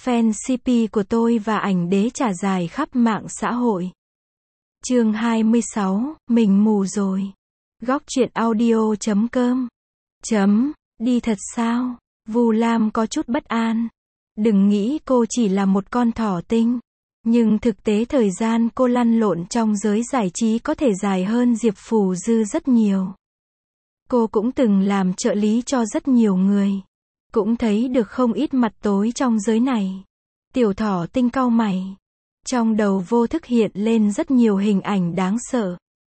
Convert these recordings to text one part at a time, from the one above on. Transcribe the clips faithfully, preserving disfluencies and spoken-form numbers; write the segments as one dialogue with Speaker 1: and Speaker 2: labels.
Speaker 1: Fan xê pê của tôi và ảnh đế trả dài khắp mạng xã hội. Chương hai mươi sáu, mình mù rồi. Góc truyện audio chấm com. Chấm, đi thật sao? Vu Lam có chút bất an. Đừng nghĩ cô chỉ là một con thỏ tinh. Nhưng thực tế thời gian cô lăn lộn trong giới giải trí có thể dài hơn Diệp Phù Dư rất nhiều. Cô cũng từng làm trợ lý cho rất nhiều người. Cũng thấy được không ít mặt tối trong giới này. Tiểu thỏ tinh cau mày. Trong đầu vô thức hiện lên rất nhiều hình ảnh đáng sợ.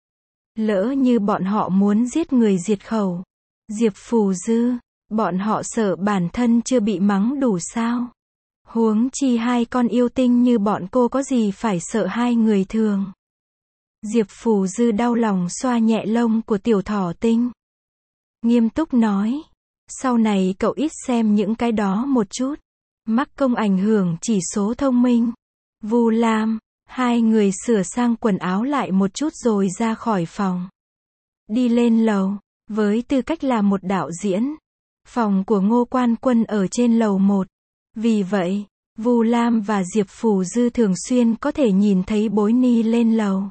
Speaker 1: Lỡ như bọn họ muốn giết người diệt khẩu. Diệp Phù Dư, bọn họ sợ bản thân chưa bị mắng đủ sao? Huống chi hai con yêu tinh như bọn cô có gì phải sợ hai người thường. Diệp Phù Dư đau lòng xoa nhẹ lông của tiểu thỏ tinh. Nghiêm túc nói. Sau này cậu ít xem những cái đó một chút. Mắc công ảnh hưởng chỉ số thông minh. Vu Lam, hai người sửa sang quần áo lại một chút rồi ra khỏi phòng. Đi lên lầu, với tư cách là một đạo diễn. Phòng của Ngô Quan Quân ở trên lầu một. Vì vậy, Vu Lam và Diệp Phù Dư thường xuyên có thể nhìn thấy Bối Ni lên lầu.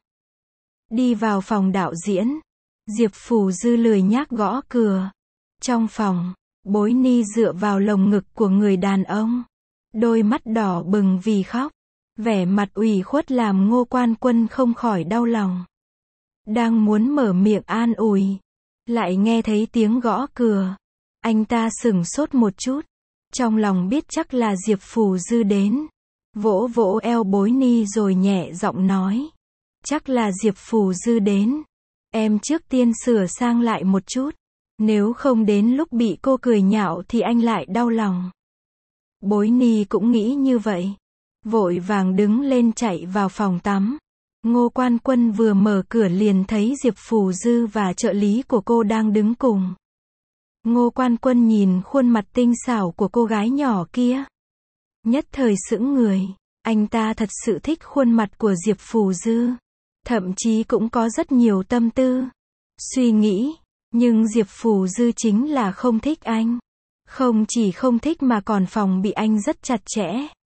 Speaker 1: Đi vào phòng đạo diễn. Diệp Phù Dư lười nhác gõ cửa. Trong phòng, Bối Ni dựa vào lồng ngực của người đàn ông. Đôi mắt đỏ bừng vì khóc. Vẻ mặt ủy khuất làm Ngô Quan Quân không khỏi đau lòng. Đang muốn mở miệng an ủi. Lại nghe thấy tiếng gõ cửa. Anh ta sửng sốt một chút. Trong lòng biết chắc là Diệp Phù Dư đến. Vỗ vỗ eo Bối Ni rồi nhẹ giọng nói. Chắc là Diệp Phù Dư đến. Em trước tiên sửa sang lại một chút. Nếu không đến lúc bị cô cười nhạo thì anh lại đau lòng. Bối Ni cũng nghĩ như vậy. Vội vàng đứng lên chạy vào phòng tắm. Ngô Quan Quân vừa mở cửa liền thấy Diệp Phù Dư và trợ lý của cô đang đứng cùng. Ngô Quan Quân nhìn khuôn mặt tinh xảo của cô gái nhỏ kia. Nhất thời sững người. Anh ta thật sự thích khuôn mặt của Diệp Phù Dư. Thậm chí cũng có rất nhiều tâm tư. Suy nghĩ. Nhưng Diệp Phù Dư chính là không thích anh. Không chỉ không thích mà còn phòng bị anh rất chặt chẽ.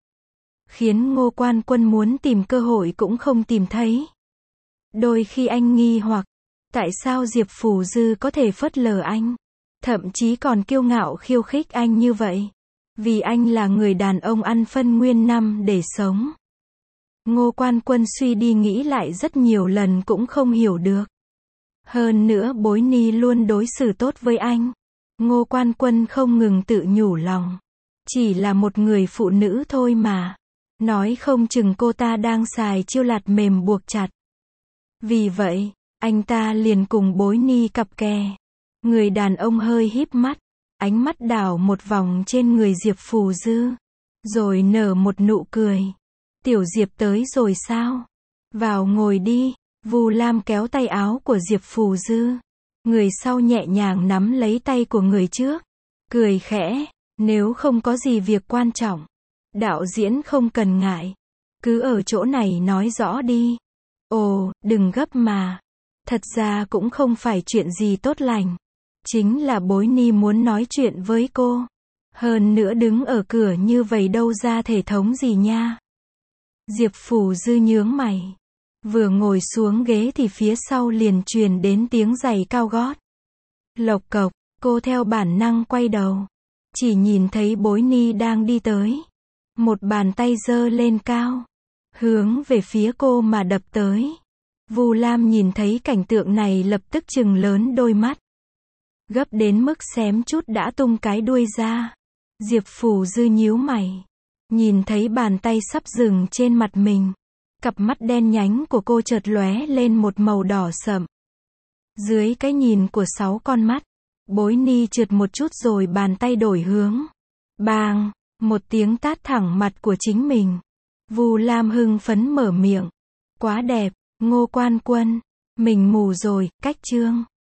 Speaker 1: Khiến Ngô Quan Quân muốn tìm cơ hội cũng không tìm thấy. Đôi khi anh nghi hoặc. Tại sao Diệp Phù Dư có thể phớt lờ anh? Thậm chí còn kiêu ngạo khiêu khích anh như vậy. Vì anh là người đàn ông ăn phân nguyên năm để sống. Ngô Quan Quân suy đi nghĩ lại rất nhiều lần cũng không hiểu được. Hơn nữa Bối Ni luôn đối xử tốt với anh. Ngô Quan Quân không ngừng tự nhủ lòng. Chỉ là một người phụ nữ thôi mà. Nói không chừng cô ta đang xài chiêu lạt mềm buộc chặt. Vì vậy, anh ta liền cùng Bối Ni cặp kè. Người đàn ông hơi híp mắt. Ánh mắt đảo một vòng trên người Diệp Phù Dư. Rồi nở một nụ cười. Tiểu Diệp tới rồi sao? Vào ngồi đi. Vu Lam kéo tay áo của Diệp Phù Dư. Người sau nhẹ nhàng nắm lấy tay của người trước. Cười khẽ. Nếu không có gì việc quan trọng. Đạo diễn không cần ngại. Cứ ở chỗ này nói rõ đi. Ồ, đừng gấp mà. Thật ra cũng không phải chuyện gì tốt lành. Chính là Bối Ni muốn nói chuyện với cô. Hơn nữa đứng ở cửa như vậy đâu ra thể thống gì nha. Diệp Phù Dư nhướng mày. Vừa ngồi xuống ghế thì phía sau liền truyền đến tiếng giày cao gót. Lộc cộc, cô theo bản năng quay đầu. Chỉ nhìn thấy Bối Ni đang đi tới. Một bàn tay giơ lên cao. Hướng về phía cô mà đập tới. Vu Lam nhìn thấy cảnh tượng này lập tức trừng lớn đôi mắt. Gấp đến mức xém chút đã tung cái đuôi ra. Diệp Phù Dư nhíu mày. Nhìn thấy bàn tay sắp dừng trên mặt mình. Cặp mắt đen nhánh của cô chợt lóe lên một màu đỏ sậm. Dưới cái nhìn của sáu con mắt, Bối Ni trượt một chút rồi bàn tay đổi hướng. Bang, một tiếng tát thẳng mặt của chính mình. Vu Lam hưng phấn mở miệng. Quá đẹp, Ngô Quan Quân, mình mù rồi, cách chương.